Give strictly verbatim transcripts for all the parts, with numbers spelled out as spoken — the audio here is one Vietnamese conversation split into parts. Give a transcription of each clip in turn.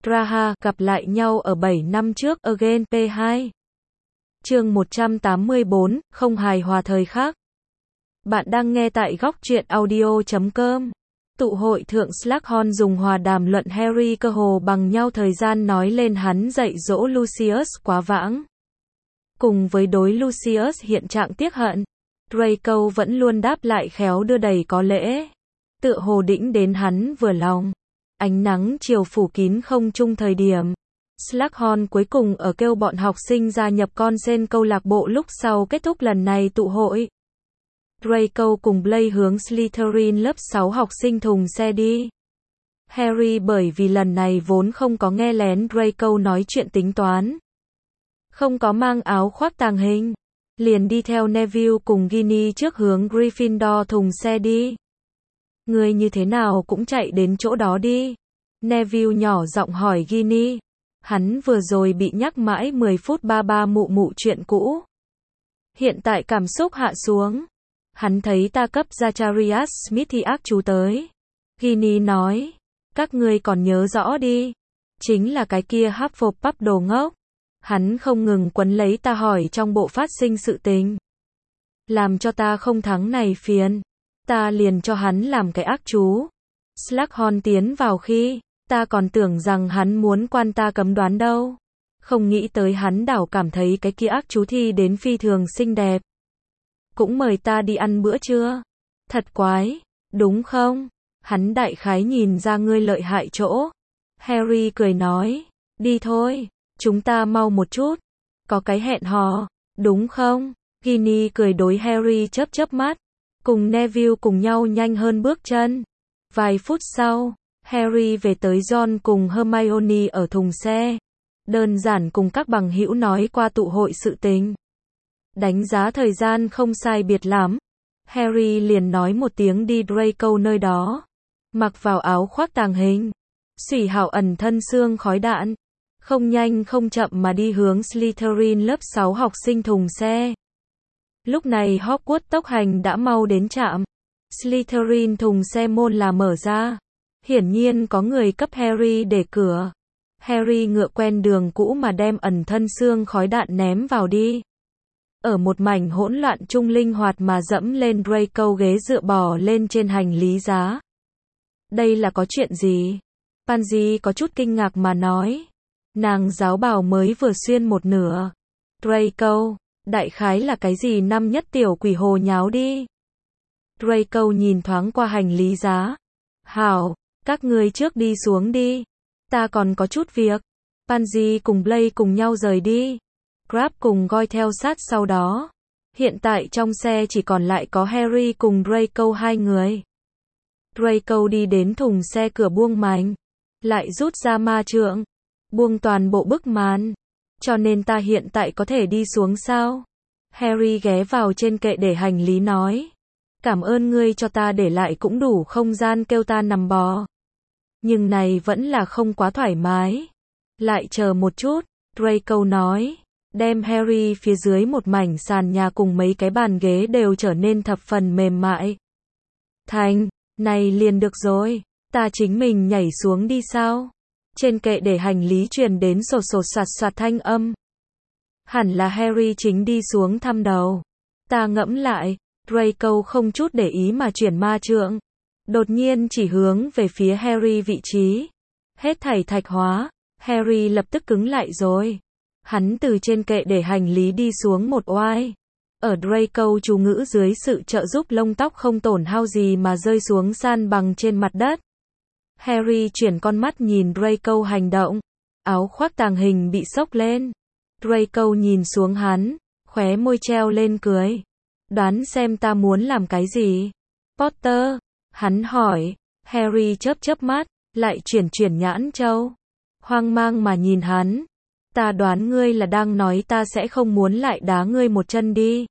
Praha gặp lại nhau ở bảy năm trước Again P hai. Chương một trăm tám mươi bốn, không hài hòa thời khác. Bạn đang nghe tại góc truyện audio chấm com. Tụ hội thượng Slughorn dùng hòa đàm luận Harry cơ hồ bằng nhau thời gian nói lên hắn dạy dỗ Lucius quá vãng. Cùng với đối Lucius hiện trạng tiếc hận, Draco vẫn luôn đáp lại khéo đưa đầy có lễ. Tựa hồ đĩnh đến hắn vừa lòng. Ánh nắng chiều phủ kín không trung thời điểm. Slughorn cuối cùng ở kêu bọn học sinh gia nhập con sen câu lạc bộ lúc sau kết thúc lần này tụ hội. Draco cùng Blaise hướng Slytherin lớp sáu học sinh thùng xe đi. Harry bởi vì lần này vốn không có nghe lén Draco nói chuyện tính toán. Không có mang áo khoác tàng hình. Liền đi theo Neville cùng Ginny trước hướng Gryffindor thùng xe đi. Người như thế nào cũng chạy đến chỗ đó đi. Neville nhỏ giọng hỏi Ginny. Hắn vừa rồi bị nhắc mãi mười phút ba ba mụ mụ chuyện cũ. Hiện tại cảm xúc hạ xuống. Hắn thấy ta cấp Zacharias Smith thì ác chú tới. Ginny nói. Các ngươi còn nhớ rõ đi. Chính là cái kia Hufflepuff đồ ngốc. Hắn không ngừng quấn lấy ta hỏi trong bộ phát sinh sự tình. Làm cho ta không thắng này phiền. Ta liền cho hắn làm cái ác chú. Slughorn tiến vào khi, ta còn tưởng rằng hắn muốn quan ta cấm đoán đâu. Không nghĩ tới hắn đảo cảm thấy cái kia ác chú thi đến phi thường xinh đẹp. Cũng mời ta đi ăn bữa trưa. Thật quái, đúng không? Hắn đại khái nhìn ra ngươi lợi hại chỗ. Harry cười nói, đi thôi, chúng ta mau một chút. Có cái hẹn hò, đúng không? Ginny cười đối Harry chớp chớp mắt. Cùng Neville cùng nhau nhanh hơn bước chân. Vài phút sau, Harry về tới Ron cùng Hermione ở thùng xe. Đơn giản cùng các bằng hữu nói qua tụ hội sự tình. Đánh giá thời gian không sai biệt lắm. Harry liền nói một tiếng đi Draco nơi đó. Mặc vào áo khoác tàng hình. Xủy hảo ẩn thân xương khói đạn. Không nhanh không chậm mà đi hướng Slytherin lớp sáu học sinh thùng xe. Lúc này Hogwarts tốc hành đã mau đến trạm. Slytherin thùng xe môn là mở ra. Hiển nhiên có người cấp Harry để cửa. Harry ngựa quen đường cũ mà đem ẩn thân xương khói đạn ném vào đi. Ở một mảnh hỗn loạn chung linh hoạt mà dẫm lên Draco ghế dựa bò lên trên hành lý giá. Đây là có chuyện gì? Pansy có chút kinh ngạc mà nói. Nàng giáo bào mới vừa xuyên một nửa. Draco, đại khái là cái gì năm nhất tiểu quỷ hồ nháo đi. Draco nhìn thoáng qua hành lý giá. Hảo, các ngươi trước đi xuống đi. Ta còn có chút việc. Pansy cùng Blaise cùng nhau rời đi. Crabbe cùng Goyle theo sát sau đó. Hiện tại trong xe chỉ còn lại có Harry cùng Draco hai người. Draco đi đến thùng xe cửa buông mành. Lại rút ra ma trượng. Buông toàn bộ bức màn. Cho nên ta hiện tại có thể đi xuống sao? Harry ghé vào trên kệ để hành lý nói. Cảm ơn ngươi cho ta để lại cũng đủ không gian kêu ta nằm bò. Nhưng này vẫn là không quá thoải mái. Lại chờ một chút, Draco nói. Đem Harry phía dưới một mảnh sàn nhà cùng mấy cái bàn ghế đều trở nên thập phần mềm mại. Thành, này liền được rồi, ta chính mình nhảy xuống đi sao? Trên kệ để hành lý truyền đến sột sột soạt soạt thanh âm. Hẳn là Harry chính đi xuống thăm đầu. Ta ngẫm lại, Draco không chút để ý mà chuyển ma trượng. Đột nhiên chỉ hướng về phía Harry vị trí. Hết thảy thạch hóa, Harry lập tức cứng lại rồi. Hắn từ trên kệ để hành lý đi xuống một oai. Ở Draco chú ngữ dưới sự trợ giúp lông tóc không tổn hao gì mà rơi xuống san bằng trên mặt đất. Harry chuyển con mắt nhìn Draco hành động. Áo khoác tàng hình bị xốc lên. Draco nhìn xuống hắn, khóe môi treo lên cười. Đoán xem ta muốn làm cái gì? Potter, hắn hỏi. Harry chớp chớp mắt, lại chuyển chuyển nhãn châu. Hoang mang mà nhìn hắn. Ta đoán ngươi là đang nói ta sẽ không muốn lại đá ngươi một chân đi.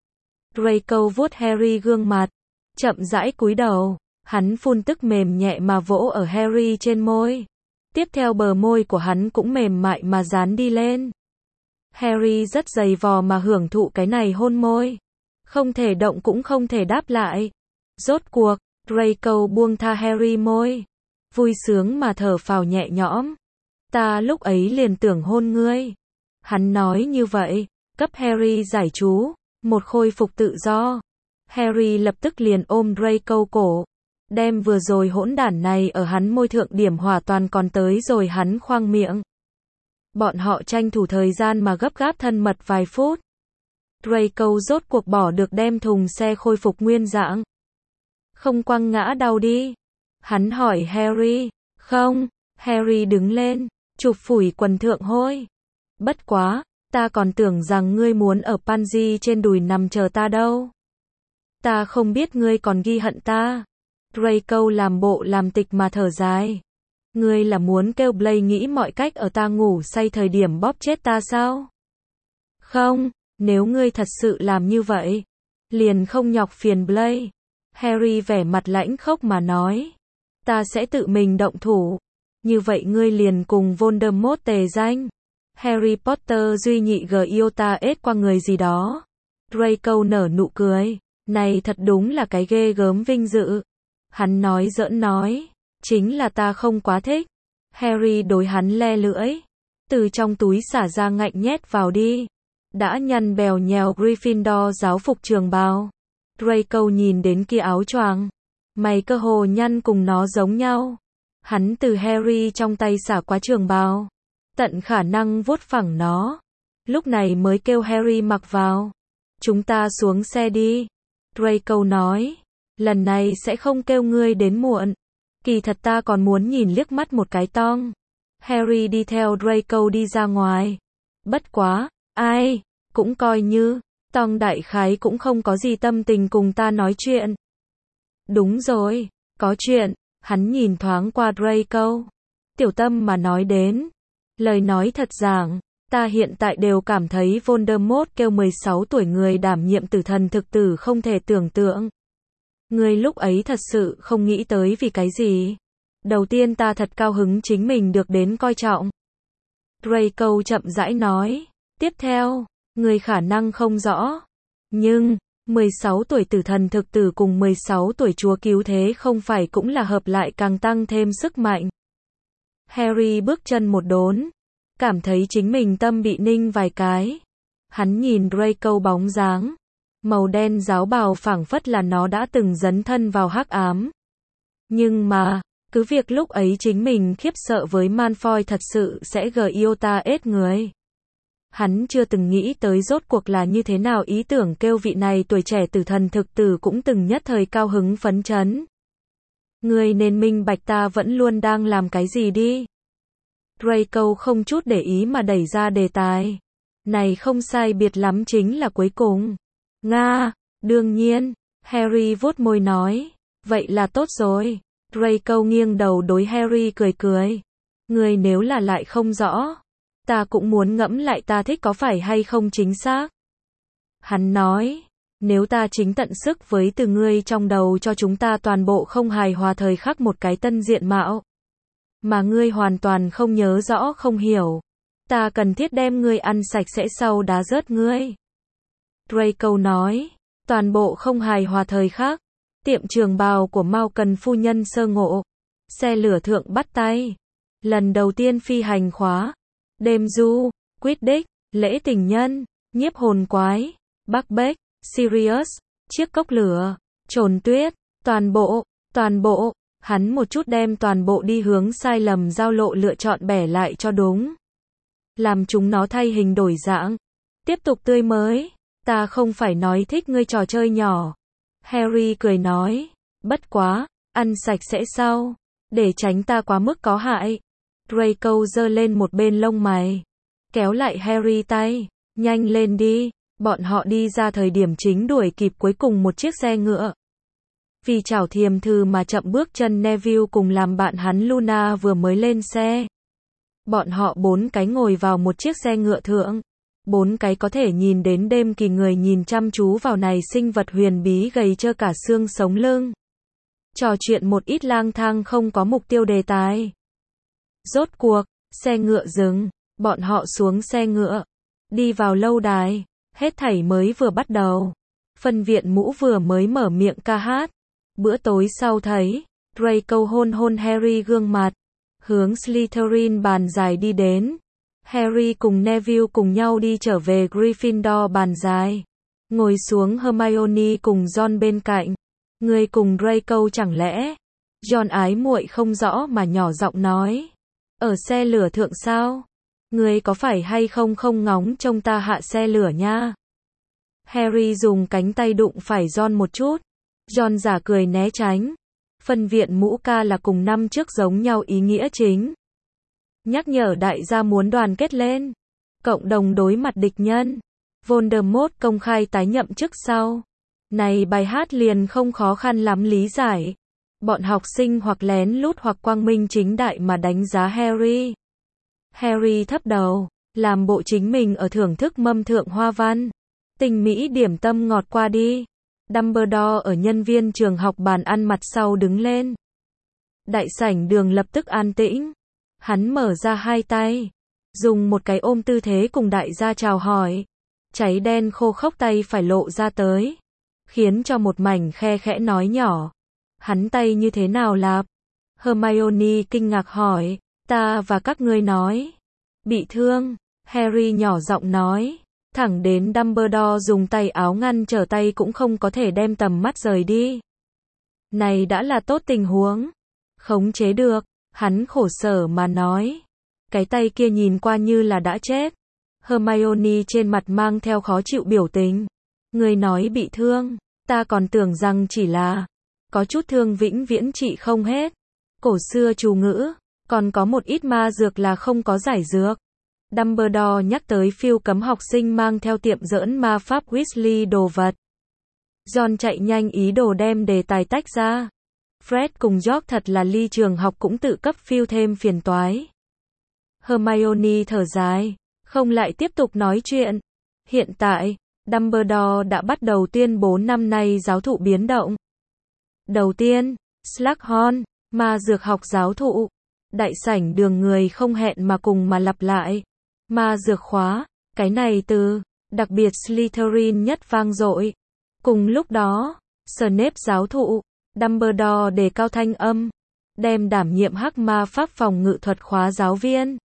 Draco vuốt Harry gương mặt. Chậm rãi cúi đầu. Hắn phun tức mềm nhẹ mà vỗ ở Harry trên môi. Tiếp theo bờ môi của hắn cũng mềm mại mà dán đi lên. Harry rất dày vò mà hưởng thụ cái này hôn môi. Không thể động cũng không thể đáp lại. Rốt cuộc, Draco buông tha Harry môi. Vui sướng mà thở phào nhẹ nhõm. Ta lúc ấy liền tưởng hôn ngươi. Hắn nói như vậy, cấp Harry giải chú, một khôi phục tự do. Harry lập tức liền ôm Draco cổ, đem vừa rồi hỗn đản này ở hắn môi thượng điểm hỏa toàn còn tới rồi hắn khoang miệng. Bọn họ tranh thủ thời gian mà gấp gáp thân mật vài phút. Draco rốt cuộc bỏ được đem thùng xe khôi phục nguyên dạng. Không quăng ngã đau đi? Hắn hỏi Harry. Không. Harry đứng lên, chụp phủi quần thượng hôi. Bất quá, ta còn tưởng rằng ngươi muốn ở Pansy trên đùi nằm chờ ta đâu. Ta không biết ngươi còn ghi hận ta. Draco làm bộ làm tịch mà thở dài. Ngươi là muốn kêu Blaise nghĩ mọi cách ở ta ngủ say thời điểm bóp chết ta sao? Không, nếu ngươi thật sự làm như vậy, liền không nhọc phiền Blaise. Harry vẻ mặt lãnh khốc mà nói. Ta sẽ tự mình động thủ. Như vậy ngươi liền cùng Voldemort tề danh. Harry Potter duy nhị Giota ết qua người gì đó. Draco nở nụ cười. Này thật đúng là cái ghê gớm vinh dự. Hắn nói giỡn nói. Chính là ta không quá thích. Harry đối hắn le lưỡi. Từ trong túi xả ra ngạnh nhét vào đi. Đã nhăn bèo nhèo Gryffindor giáo phục trường bào. Draco nhìn đến kia áo choàng. Mày cơ hồ nhăn cùng nó giống nhau. Hắn từ Harry trong tay xả qua trường bào. Tận khả năng vuốt phẳng nó. Lúc này mới kêu Harry mặc vào. Chúng ta xuống xe đi. Draco nói. Lần này sẽ không kêu ngươi đến muộn. Kỳ thật ta còn muốn nhìn liếc mắt một cái Tong. Harry đi theo Draco đi ra ngoài. Bất quá, ai, cũng coi như, Tong đại khái cũng không có gì tâm tình cùng ta nói chuyện. Đúng rồi, có chuyện. Hắn nhìn thoáng qua Draco. Tiểu tâm mà nói đến. Lời nói thật rằng, ta hiện tại đều cảm thấy Voldemort kêu mười sáu tuổi người đảm nhiệm tử thần thực tử không thể tưởng tượng. Ngươi lúc ấy thật sự không nghĩ tới vì cái gì. Đầu tiên ta thật cao hứng chính mình được đến coi trọng. Draco chậm rãi nói. Tiếp theo, ngươi khả năng không rõ. Nhưng, mười sáu tuổi tử thần thực tử cùng mười sáu tuổi chúa cứu thế không phải cũng là hợp lại càng tăng thêm sức mạnh. Harry bước chân một đốn. Cảm thấy chính mình tâm bị ninh vài cái. Hắn nhìn Draco bóng dáng. Màu đen giáo bào phảng phất là nó đã từng dấn thân vào hắc ám. Nhưng mà, cứ việc lúc ấy chính mình khiếp sợ với Malfoy thật sự sẽ Giota ết người. Hắn chưa từng nghĩ tới rốt cuộc là như thế nào ý tưởng kêu vị này tuổi trẻ tử thần thực tử cũng từng nhất thời cao hứng phấn chấn. Ngươi nên minh bạch ta vẫn luôn đang làm cái gì đi. Draco không chút để ý mà đẩy ra đề tài. Này không sai biệt lắm chính là cuối cùng. Nga, đương nhiên, Harry vuốt môi nói. Vậy là tốt rồi. Draco nghiêng đầu đối Harry cười cười. Ngươi nếu là lại không rõ. Ta cũng muốn ngẫm lại ta thích có phải hay không chính xác. Hắn nói. Nếu ta chính tận sức với từ ngươi trong đầu cho chúng ta toàn bộ không hài hòa thời khắc một cái tân diện mạo. Mà ngươi hoàn toàn không nhớ rõ không hiểu. Ta cần thiết đem ngươi ăn sạch sẽ sau đá rớt ngươi. Draco nói. Toàn bộ không hài hòa thời khắc. Tiệm trường bào của Mao Cần phu nhân sơ ngộ. Xe lửa thượng bắt tay. Lần đầu tiên phi hành khóa. Đêm du. Quidditch. Lễ tình nhân. Nhiếp hồn quái. Bắc Bách. Sirius. Chiếc cốc lửa. Trồn tuyết. Toàn bộ. Toàn bộ. Hắn một chút đem toàn bộ đi hướng sai lầm giao lộ lựa chọn bẻ lại cho đúng. Làm chúng nó thay hình đổi dạng. Tiếp tục tươi mới. Ta không phải nói thích ngươi trò chơi nhỏ. Harry cười nói. Bất quá, ăn sạch sẽ sau. Để tránh ta quá mức có hại. Draco giơ lên một bên lông mày. Kéo lại Harry tay. Nhanh lên đi. Bọn họ đi ra thời điểm chính đuổi kịp cuối cùng một chiếc xe ngựa. Vì chảo thiềm thư mà chậm bước chân Neville cùng làm bạn hắn Luna vừa mới lên xe. Bọn họ bốn cái ngồi vào một chiếc xe ngựa thượng. Bốn cái có thể nhìn đến đêm kỳ người nhìn chăm chú vào này sinh vật huyền bí gầy trơ cả xương sống lưng. Trò chuyện một ít lang thang không có mục tiêu đề tài. Rốt cuộc, xe ngựa dừng, bọn họ xuống xe ngựa. Đi vào lâu đài, hết thảy mới vừa bắt đầu. Phân viện mũ vừa mới mở miệng ca hát. Bữa tối sau thấy, Draco hôn hôn Harry gương mặt. hướng Slytherin bàn dài đi đến. Harry cùng Neville cùng nhau đi trở về Gryffindor bàn dài. Ngồi xuống Hermione cùng Ron bên cạnh. Người cùng Draco chẳng lẽ? Ron ái muội không rõ mà nhỏ giọng nói. Ở xe lửa thượng sao? Người có phải hay không không ngóng trông ta hạ xe lửa nha? Harry dùng cánh tay đụng phải Ron một chút. Ron giả cười né tránh. Phân viện mũ ca là cùng năm trước giống nhau ý nghĩa chính. Nhắc nhở đại gia muốn đoàn kết lên. Cộng đồng đối mặt địch nhân. Voldemort công khai tái nhậm chức sau. Này bài hát liền không khó khăn lắm lý giải. Bọn học sinh hoặc lén lút hoặc quang minh chính đại mà đánh giá Harry. Harry thấp đầu, làm bộ chính mình ở thưởng thức mâm thượng hoa văn. Tình mỹ điểm tâm ngọt qua đi. Dumbledore ở nhân viên trường học bàn ăn mặt sau đứng lên. Đại sảnh đường lập tức an tĩnh. Hắn mở ra hai tay, dùng một cái ôm tư thế cùng đại gia chào hỏi. Cháy đen khô khốc tay phải lộ ra tới, khiến cho một mảnh khe khẽ nói nhỏ. Hắn tay như thế nào lạp? Hermione kinh ngạc hỏi. Ta và các ngươi nói. Bị thương, Harry nhỏ giọng nói. Thẳng đến Dumbledore dùng tay áo ngăn trở tay cũng không có thể đem tầm mắt rời đi. Này đã là tốt tình huống. Khống chế được, hắn khổ sở mà nói. Cái tay kia nhìn qua như là đã chết. Hermione trên mặt mang theo khó chịu biểu tình. Người nói bị thương, ta còn tưởng rằng chỉ là có chút thương vĩnh viễn trị không hết. Cổ xưa chú ngữ, còn có một ít ma dược là không có giải dược. Dumbledore nhắc tới phiêu cấm học sinh mang theo tiệm giỡn ma pháp Weasley đồ vật. Ron chạy nhanh ý đồ đem đề tài tách ra. Fred cùng George thật là ly trường học cũng tự cấp phiêu thêm phiền toái. Hermione thở dài, không lại tiếp tục nói chuyện. Hiện tại, Dumbledore đã bắt đầu tuyên bố năm nay giáo thụ biến động. Đầu tiên, Slughorn, ma dược học giáo thụ. Đại sảnh đường người không hẹn mà cùng mà lặp lại. Ma dược khóa, cái này từ, đặc biệt Slytherin nhất vang dội. Cùng lúc đó, Snape giáo thụ, Dumbledore đề cao thanh âm, đem đảm nhiệm hắc ma pháp phòng ngự thuật khóa giáo viên.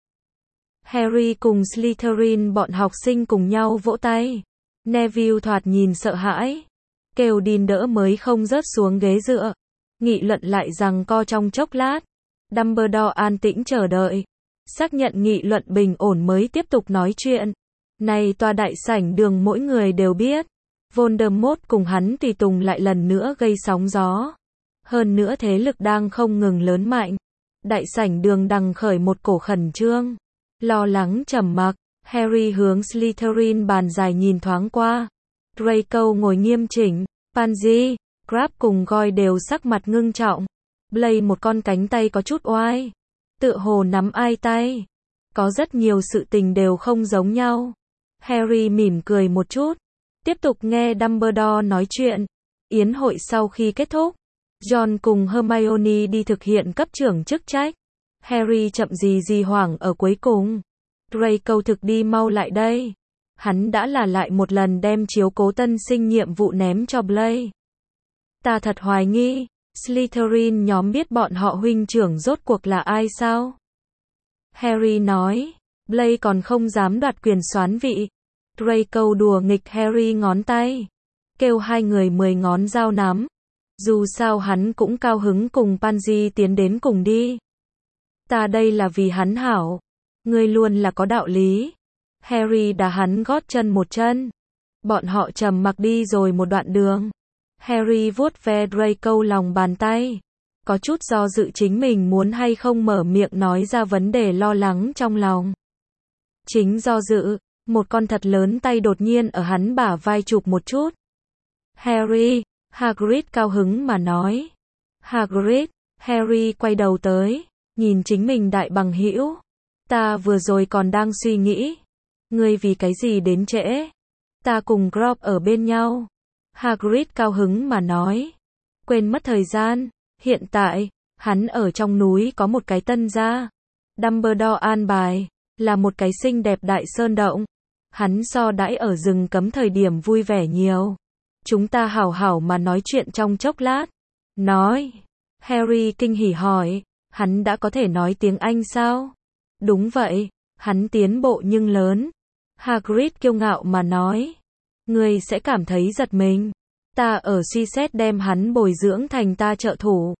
Harry cùng Slytherin bọn học sinh cùng nhau vỗ tay. Neville thoạt nhìn sợ hãi. Kêu Dean đỡ mới không rớt xuống ghế dựa. Nghị luận lại rằng co trong chốc lát. Dumbledore an tĩnh chờ đợi. Xác nhận nghị luận bình ổn mới tiếp tục nói chuyện. Này tòa đại sảnh đường mỗi người đều biết. Voldemort cùng hắn tùy tùng lại lần nữa gây sóng gió. Hơn nữa thế lực đang không ngừng lớn mạnh. Đại sảnh đường đằng khởi một cổ khẩn trương. Lo lắng trầm mặc. Harry hướng Slytherin bàn dài nhìn thoáng qua. Draco ngồi nghiêm chỉnh. Pansy, Crabbe cùng Goyle đều sắc mặt ngưng trọng. Blaise một con cánh tay có chút oai. Tựa hồ nắm ai tay. Có rất nhiều sự tình đều không giống nhau. Harry mỉm cười một chút. Tiếp tục nghe Dumbledore nói chuyện. Yến hội sau khi kết thúc, Ron cùng Hermione đi thực hiện cấp trưởng chức trách. Harry chậm gì gì hoảng ở cuối cùng. Draco thực đi mau lại đây. Hắn đã là lại một lần đem chiếu cố tân sinh nhiệm vụ ném cho Blaise. Ta thật hoài nghi, Slytherin nhóm biết bọn họ huynh trưởng rốt cuộc là ai sao? Harry nói, Blaise còn không dám đoạt quyền soán vị. Draco đùa nghịch Harry ngón tay. Kêu hai người mười ngón dao nắm. Dù sao hắn cũng cao hứng cùng Pansy tiến đến cùng đi. Ta đây là vì hắn hảo. Ngươi luôn là có đạo lý. Harry đá hắn gót chân một chân. Bọn họ trầm mặc đi rồi một đoạn đường. Harry vuốt ve Draco lòng bàn tay. Có chút do dự chính mình muốn hay không mở miệng nói ra vấn đề lo lắng trong lòng. Chính do dự, một con thật lớn tay đột nhiên ở hắn bả vai chụp một chút. Harry, Hagrid cao hứng mà nói. Hagrid, Harry quay đầu tới, nhìn chính mình đại bằng hữu. Ta vừa rồi còn đang suy nghĩ. Ngươi vì cái gì đến trễ? Ta cùng Grob ở bên nhau. Hagrid cao hứng mà nói. Quên mất thời gian. Hiện tại, hắn ở trong núi có một cái tân gia. Dumbledore an bài, là một cái xinh đẹp đại sơn động. Hắn so đãi ở rừng cấm thời điểm vui vẻ nhiều. Chúng ta hảo hảo mà nói chuyện trong chốc lát. Nói. Harry kinh hỉ hỏi. Hắn đã có thể nói tiếng Anh sao? Đúng vậy, hắn tiến bộ nhưng lớn. Hagrid kiêu ngạo mà nói. Ngươi sẽ cảm thấy giật mình. Ta ở suy xét đem hắn bồi dưỡng thành ta trợ thủ.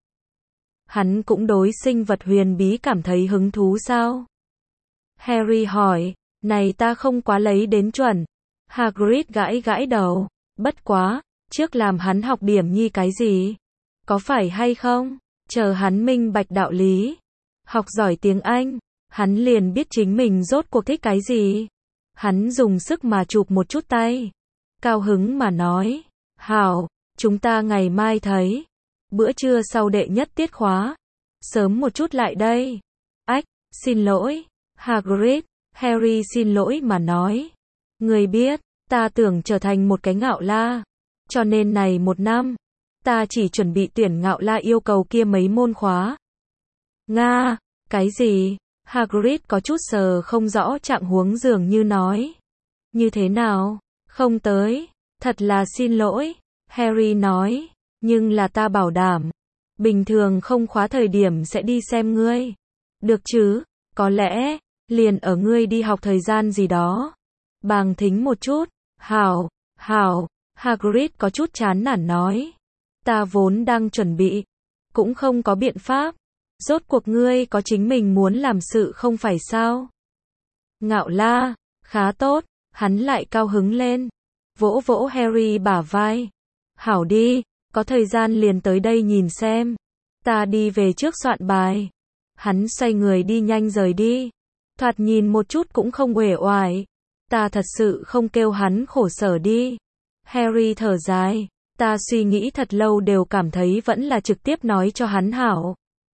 Hắn cũng đối sinh vật huyền bí cảm thấy hứng thú sao? Harry hỏi, này ta không quá lấy đến chuẩn. Hagrid gãi gãi đầu, bất quá, trước làm hắn học điểm nhi cái gì? Có phải hay không? Chờ hắn minh bạch đạo lý. Học giỏi tiếng Anh, hắn liền biết chính mình rốt cuộc thích cái gì. Hắn dùng sức mà chụp một chút tay. Cao hứng mà nói, hảo, chúng ta ngày mai thấy. Bữa trưa sau đệ nhất tiết khóa. Sớm một chút lại đây. Ách, xin lỗi. Hagrid, Harry xin lỗi mà nói. Người biết, ta tưởng trở thành một cái ngạo la. Cho nên này một năm, ta chỉ chuẩn bị tuyển ngạo la yêu cầu kia mấy môn khóa. Nga, cái gì? Hagrid có chút sờ không rõ trạng huống dường như nói. Như thế nào? Không tới. Thật là xin lỗi. Harry nói. Nhưng là ta bảo đảm. Bình thường không khóa thời điểm sẽ đi xem ngươi. Được chứ? Có lẽ, liền ở ngươi đi học thời gian gì đó. Bàng thính một chút. Hảo, hảo. Hagrid có chút chán nản nói. Ta vốn đang chuẩn bị. Cũng không có biện pháp. Rốt cuộc ngươi có chính mình muốn làm sự không phải sao? Ngạo la, khá tốt, hắn lại cao hứng lên. Vỗ vỗ Harry bả vai. Hảo đi, có thời gian liền tới đây nhìn xem. Ta đi về trước soạn bài. Hắn xoay người đi nhanh rời đi. Thoạt nhìn một chút cũng không uể oải. Ta thật sự không kêu hắn khổ sở đi. Harry thở dài. Ta suy nghĩ thật lâu đều cảm thấy vẫn là trực tiếp nói cho hắn hảo.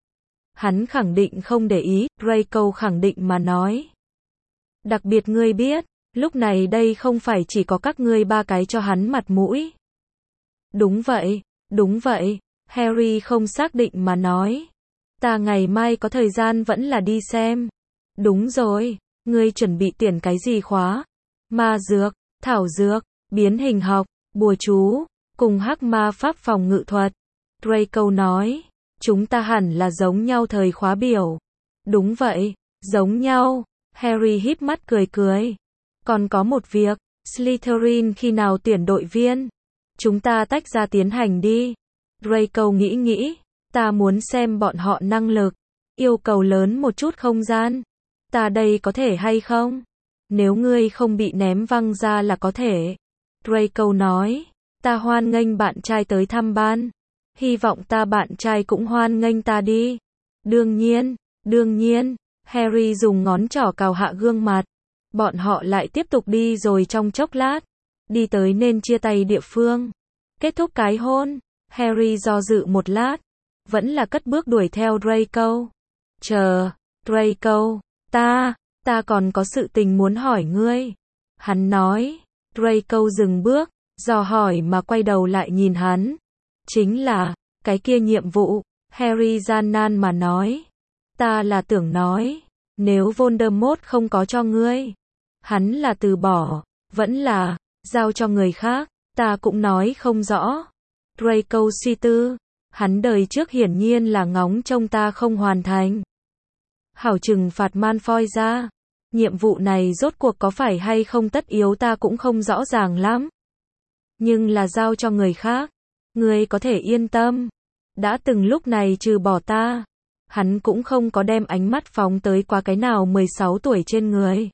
Hắn khẳng định không để ý, Draco khẳng định mà nói. Đặc biệt ngươi biết, lúc này đây không phải chỉ có các ngươi ba cái cho hắn mặt mũi. Đúng vậy, đúng vậy, Harry không xác định mà nói. Ta ngày mai có thời gian vẫn là đi xem. Đúng rồi, ngươi chuẩn bị tuyển cái gì khóa? Ma dược, thảo dược, biến hình học, bùa chú, cùng hắc ma pháp phòng ngự thuật. Draco nói. Chúng ta hẳn là giống nhau thời khóa biểu. Đúng vậy, giống nhau. Harry híp mắt cười cười. Còn có một việc, Slytherin khi nào tuyển đội viên? Chúng ta tách ra tiến hành đi. Draco nghĩ nghĩ. Ta muốn xem bọn họ năng lực. Yêu cầu lớn một chút không gian. Ta đây có thể hay không? Nếu ngươi không bị ném văng ra là có thể. Draco nói. Ta hoan nghênh bạn trai tới thăm ban. Hy vọng ta bạn trai cũng hoan nghênh ta đi. Đương nhiên, đương nhiên. Harry dùng ngón trỏ cào hạ gương mặt. Bọn họ lại tiếp tục đi rồi trong chốc lát. Đi tới nên chia tay địa phương. Kết thúc cái hôn. Harry do dự một lát. Vẫn là cất bước đuổi theo Draco. Chờ, Draco, ta, ta còn có sự tình muốn hỏi ngươi. Hắn nói. Draco dừng bước, dò hỏi mà quay đầu lại nhìn hắn. Chính là, cái kia nhiệm vụ, Harry gian nan mà nói. Ta là tưởng nói, nếu Voldemort không có cho ngươi, hắn là từ bỏ, vẫn là, giao cho người khác, ta cũng nói không rõ. Draco suy tư, hắn đời trước hiển nhiên là ngóng trông ta không hoàn thành. Hảo trừng phạt Malfoy ra, nhiệm vụ này rốt cuộc có phải hay không tất yếu ta cũng không rõ ràng lắm. Nhưng là giao cho người khác. Ngươi có thể yên tâm. Đã từng lúc này trừ bỏ ta. Hắn cũng không có đem ánh mắt phóng tới qua cái nào mười sáu tuổi trên người.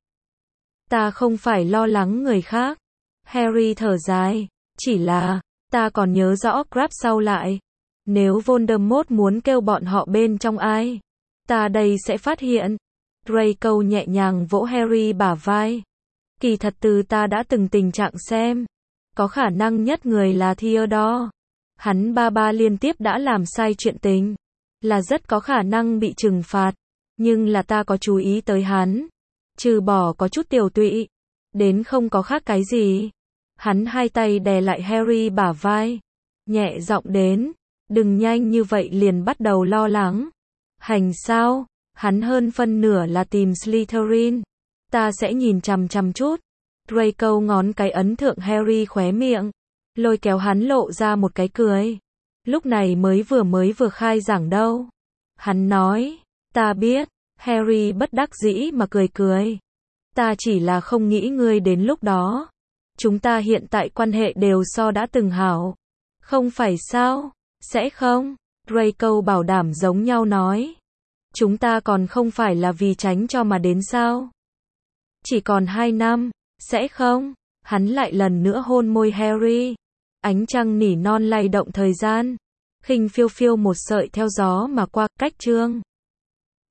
Ta không phải lo lắng người khác. Harry thở dài. Chỉ là, ta còn nhớ rõ Crabbe sau lại. Nếu Voldemort muốn kêu bọn họ bên trong ai, ta đây sẽ phát hiện. Draco nhẹ nhàng vỗ Harry bả vai. Kỳ thật từ ta đã từng tình trạng xem. Có khả năng nhất người là Theodore. Hắn ba ba liên tiếp đã làm sai chuyện tình. Là rất có khả năng bị trừng phạt. Nhưng là ta có chú ý tới hắn. Trừ bỏ có chút tiểu tụy. Đến không có khác cái gì. Hắn hai tay đè lại Harry bả vai. Nhẹ giọng đến. Đừng nhanh như vậy liền bắt đầu lo lắng. Hành sao? Hắn hơn phân nửa là tìm Slytherin. Ta sẽ nhìn chằm chằm chút. Draco ngón cái ấn thượng Harry khóe miệng. Lôi kéo hắn lộ ra một cái cười. Lúc này mới vừa mới vừa khai giảng đâu. Hắn nói, ta biết, Harry bất đắc dĩ mà cười cười. Ta chỉ là không nghĩ ngươi đến lúc đó. Chúng ta hiện tại quan hệ đều so đã từng hảo. Không phải sao? Sẽ không? Draco bảo đảm giống nhau nói. Chúng ta còn không phải là vì tránh cho mà đến sao? Chỉ còn hai năm, sẽ không? Hắn lại lần nữa hôn môi Harry. Ánh trăng nỉ non lay động thời gian. Khinh phiêu phiêu một sợi theo gió mà qua, cách chương.